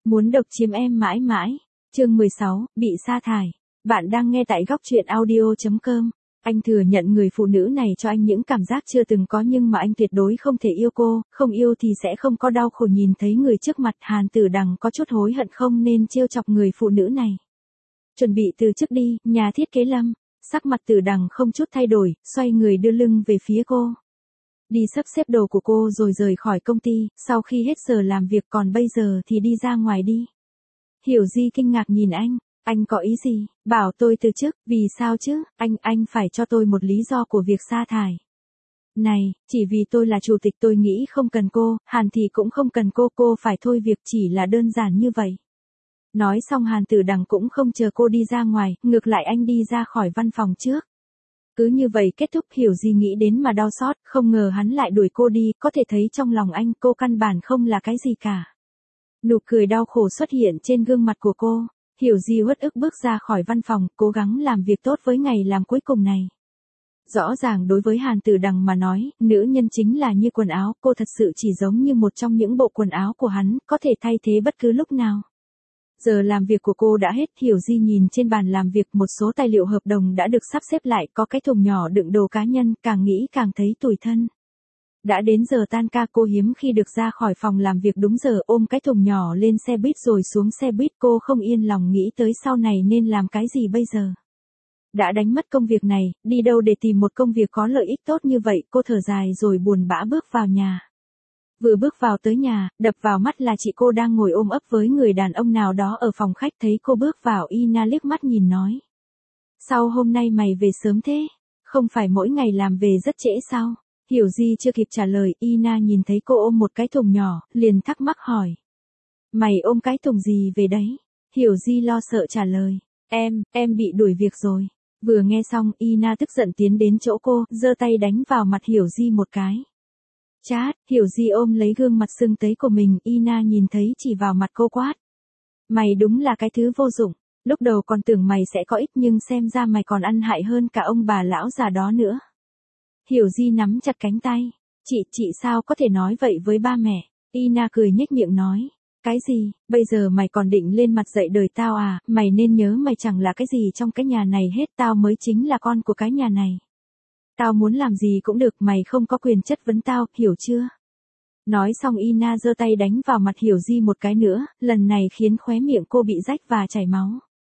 Muốn độc chiếm em mãi mãi. Chương 16, bị sa thải. Bạn đang nghe tại góc truyện audio.com. Anh thừa nhận người phụ nữ này cho anh những cảm giác chưa từng có nhưng mà anh tuyệt đối không thể yêu cô, không yêu thì sẽ không có đau khổ nhìn thấy người trước mặt. Hàn Tử Đằng có chút hối hận không nên trêu chọc người phụ nữ này. Chuẩn bị từ chức đi, nhà thiết kế Lâm. Sắc mặt Tử Đằng không chút thay đổi, xoay người đưa lưng về phía cô. Đi sắp xếp đồ của cô rồi rời khỏi công ty, sau khi hết giờ làm việc còn bây giờ thì đi ra ngoài đi. Hiểu Di kinh ngạc nhìn anh có ý gì, bảo tôi từ chức, vì sao chứ, anh phải cho tôi một lý do của việc sa thải. Này, chỉ vì tôi là chủ tịch tôi nghĩ không cần cô, Hàn thì cũng không cần cô phải thôi việc chỉ là đơn giản như vậy. Nói xong Hàn Tử Đằng cũng không chờ cô đi ra ngoài, ngược lại anh đi ra khỏi văn phòng trước. Cứ như vậy kết thúc. Hiểu Di nghĩ đến mà đau xót, không ngờ hắn lại đuổi cô đi, có thể thấy trong lòng anh cô căn bản không là cái gì cả. Nụ cười đau khổ xuất hiện trên gương mặt của cô. Hiểu Di uất ức bước ra khỏi văn phòng, cố gắng làm việc tốt với ngày làm cuối cùng này. Rõ ràng đối với Hàn Tử Đằng mà nói, nữ nhân chính là như quần áo, cô thật sự chỉ giống như một trong những bộ quần áo của hắn, có thể thay thế bất cứ lúc nào. Giờ làm việc của cô đã hết. Hiểu Di nhìn trên bàn làm việc một số tài liệu hợp đồng đã được sắp xếp lại, có cái thùng nhỏ đựng đồ cá nhân, càng nghĩ càng thấy tủi thân. Đã đến giờ tan ca cô hiếm khi được ra khỏi phòng làm việc đúng giờ, ôm cái thùng nhỏ lên xe buýt rồi xuống xe buýt. Cô không yên lòng nghĩ tới sau này nên làm cái gì bây giờ. Đã đánh mất công việc này, đi đâu để tìm một công việc có lợi ích tốt như vậy. Cô thở dài rồi buồn bã bước vào nhà. Vừa bước vào tới nhà, đập vào mắt là chị cô đang ngồi ôm ấp với người đàn ông nào đó ở phòng khách. Thấy cô bước vào, Ina liếc mắt nhìn nói. Sao hôm nay mày về sớm thế? Không phải mỗi ngày làm về rất trễ sao? Hiểu Di chưa kịp trả lời, Ina nhìn thấy cô ôm một cái thùng nhỏ, liền thắc mắc hỏi. Mày ôm cái thùng gì về đấy? Hiểu Di lo sợ trả lời. Em bị đuổi việc rồi. Vừa nghe xong, Ina tức giận tiến đến chỗ cô, giơ tay đánh vào mặt Hiểu Di một cái. Chát, Hiểu Di ôm lấy gương mặt sưng tấy của mình, Ina nhìn thấy chỉ vào mặt cô quát. Mày đúng là cái thứ vô dụng, lúc đầu còn tưởng mày sẽ có ích nhưng xem ra mày còn ăn hại hơn cả ông bà lão già đó nữa. Hiểu Di nắm chặt cánh tay. Chị sao có thể nói vậy với ba mẹ? Ina cười nhếch miệng nói. Cái gì, bây giờ mày còn định lên mặt dạy đời tao à? Mày nên nhớ mày chẳng là cái gì trong cái nhà này hết, tao mới chính là con của cái nhà này. Tao muốn làm gì cũng được, mày không có quyền chất vấn tao, hiểu chưa? Nói xong Ina giơ tay đánh vào mặt Hiểu Di một cái nữa, lần này khiến khóe miệng cô bị rách và chảy máu.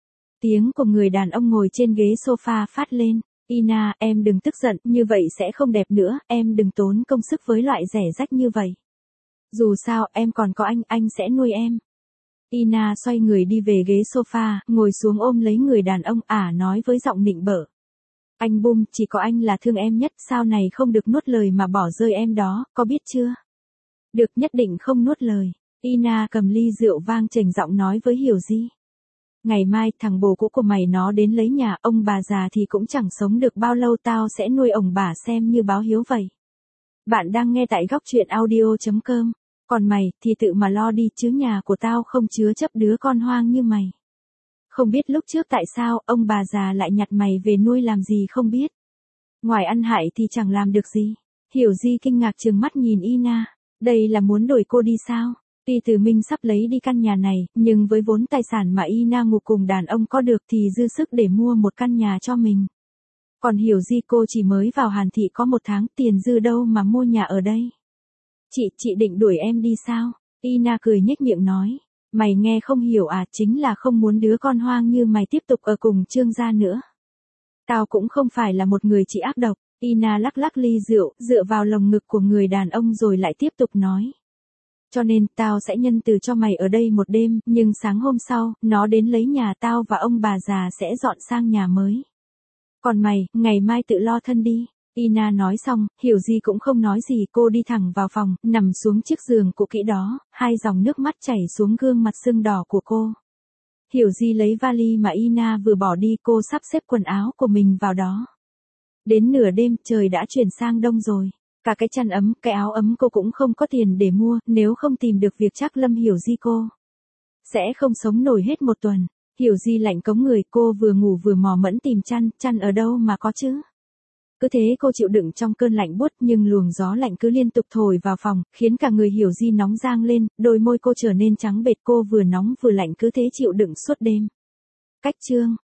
Tiếng của người đàn ông ngồi trên ghế sofa phát lên. Ina, em đừng tức giận, như vậy sẽ không đẹp nữa, em đừng tốn công sức với loại rẻ rách như vậy. Dù sao, em còn có anh sẽ nuôi em. Ina xoay người đi về ghế sofa, ngồi xuống ôm lấy người đàn ông, nói với giọng nịnh bợ. Anh Bum, chỉ có anh là thương em nhất, sau này không được nuốt lời mà bỏ rơi em đó, có biết chưa? Được, nhất định không nuốt lời. Ina cầm ly rượu vang chềnh giọng nói với Hiểu Di. Ngày mai thằng bồ cũ của mày nó đến lấy nhà, ông bà già thì cũng chẳng sống được bao lâu, tao sẽ nuôi ông bà xem như báo hiếu vậy. Bạn đang nghe tại góc truyện audio.com. Còn mày thì tự mà lo đi chứ nhà của tao không chứa chấp đứa con hoang như mày. Không biết lúc trước tại sao ông bà già lại nhặt mày về nuôi làm gì không biết. Ngoài ăn hại thì chẳng làm được gì. Hiểu Di kinh ngạc trừng mắt nhìn Ina. Đây là muốn đuổi cô đi sao? Tuy Từ Minh sắp lấy đi căn nhà này, nhưng với vốn tài sản mà Ina ngủ cùng đàn ông có được thì dư sức để mua một căn nhà cho mình. Còn Hiểu Di cô chỉ mới vào Hàn Thị có 1 tháng, tiền dư đâu mà mua nhà ở đây. Chị định đuổi em đi sao? Ina cười nhếch miệng nói. Mày nghe không hiểu à, chính là không muốn đứa con hoang như mày tiếp tục ở cùng Trương gia nữa. Tao cũng không phải là một người chị ác độc. Ina lắc lắc ly rượu, dựa vào lồng ngực của người đàn ông rồi lại tiếp tục nói. Cho nên, tao sẽ nhân từ cho mày ở đây một đêm, nhưng sáng hôm sau, nó đến lấy nhà tao và ông bà già sẽ dọn sang nhà mới. Còn mày, ngày mai tự lo thân đi. Ina nói xong, Hiểu Di cũng không nói gì, cô đi thẳng vào phòng, nằm xuống chiếc giường cũ kỹ đó, 2 dòng nước mắt chảy xuống gương mặt sưng đỏ của cô. Hiểu Di lấy vali mà Ina vừa bỏ đi, cô sắp xếp quần áo của mình vào đó. Đến nửa đêm, trời đã chuyển sang đông rồi. Cả cái chăn ấm, cái áo ấm cô cũng không có tiền để mua, nếu không tìm được việc chắc Lâm Hiểu Di cô sẽ không sống nổi hết 1 tuần. Hiểu Di lạnh cống người, cô vừa ngủ vừa mò mẫm tìm chăn ở đâu mà có chứ. Cứ thế cô chịu đựng trong cơn lạnh buốt nhưng luồng gió lạnh cứ liên tục thổi vào phòng, khiến cả người Hiểu Di nóng rang lên, đôi môi cô trở nên trắng bệch, cô vừa nóng vừa lạnh cứ thế chịu đựng suốt đêm. Cách chương